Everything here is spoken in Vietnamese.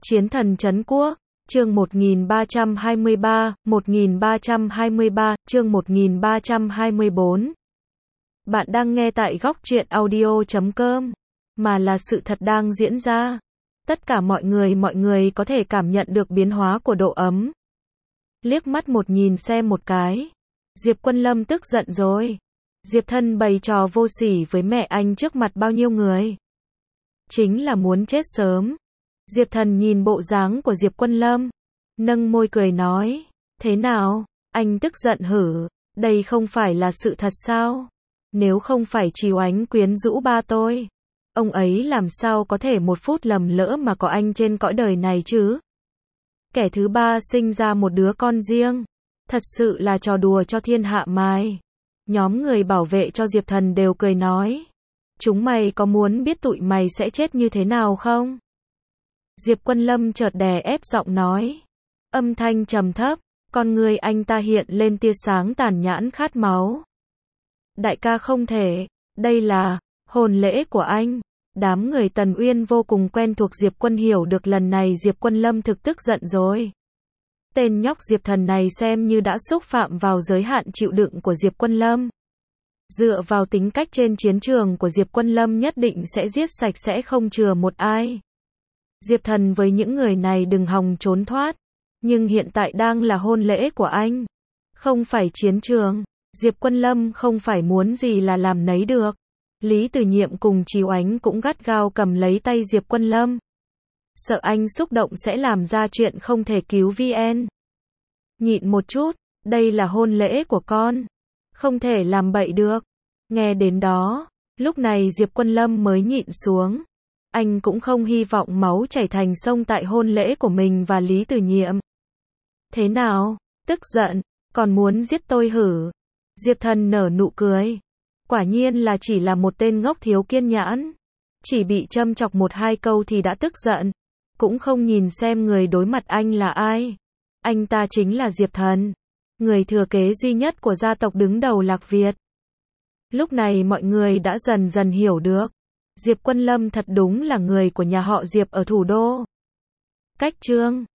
Chiến thần trấn quốc, chương 1323, chương 1324. Bạn đang nghe tại góc truyện audio.com, mà là sự thật đang diễn ra. Tất cả mọi người có thể cảm nhận được biến hóa của độ ấm. Liếc mắt một nhìn xem một cái. Diệp Quân Lâm tức giận rồi. Diệp Thân bày trò vô sỉ với mẹ anh trước mặt bao nhiêu người. Chính là muốn chết sớm. Diệp Thần nhìn bộ dáng của Diệp Quân Lâm, nâng môi cười nói, thế nào, anh tức giận hử, đây không phải là sự thật sao? Nếu không phải Trì Oánh quyến rũ ba tôi, ông ấy làm sao có thể một phút lầm lỡ mà có anh trên cõi đời này chứ? Kẻ thứ ba sinh ra một đứa con riêng, thật sự là trò đùa cho thiên hạ mai. Nhóm người bảo vệ cho Diệp Thần đều cười nói, chúng mày có muốn biết tụi mày sẽ chết như thế nào không? Diệp Quân Lâm chợt đè ép giọng nói, âm thanh trầm thấp, con người anh ta hiện lên tia sáng tàn nhẫn khát máu. Đại ca không thể, đây là hôn lễ của anh. Đám người Tần Uyên vô cùng quen thuộc Diệp Quân hiểu được lần này Diệp Quân Lâm thực tức giận rồi. Tên nhóc Diệp Thần này xem như đã xúc phạm vào giới hạn chịu đựng của Diệp Quân Lâm. Dựa vào tính cách trên chiến trường của Diệp Quân Lâm nhất định sẽ giết sạch sẽ không chừa một ai. Diệp Thần với những người này đừng hòng trốn thoát. Nhưng hiện tại đang là hôn lễ của anh, không phải chiến trường. Diệp Quân Lâm không phải muốn gì là làm nấy được. Lý Từ Nhiệm cùng Trì Oánh cũng gắt gao cầm lấy tay Diệp Quân Lâm. Sợ anh xúc động sẽ làm ra chuyện không thể cứu VN. Nhịn một chút, đây là hôn lễ của con. Không thể làm bậy được. Nghe đến đó, lúc này Diệp Quân Lâm mới nhịn xuống. Anh cũng không hy vọng máu chảy thành sông tại hôn lễ của mình và Lý Từ Nhiệm. Thế nào? Tức giận? Còn muốn giết tôi hử? Diệp Thần nở nụ cười. Quả nhiên là chỉ là một tên ngốc thiếu kiên nhẫn. Chỉ bị châm chọc một hai câu thì đã tức giận. Cũng không nhìn xem người đối mặt anh là ai. Anh ta chính là Diệp Thần, người thừa kế duy nhất của gia tộc đứng đầu Lạc Việt. Lúc này mọi người đã dần dần hiểu được. Diệp Quân Lâm thật đúng là người của nhà họ Diệp ở thủ đô. Cách chương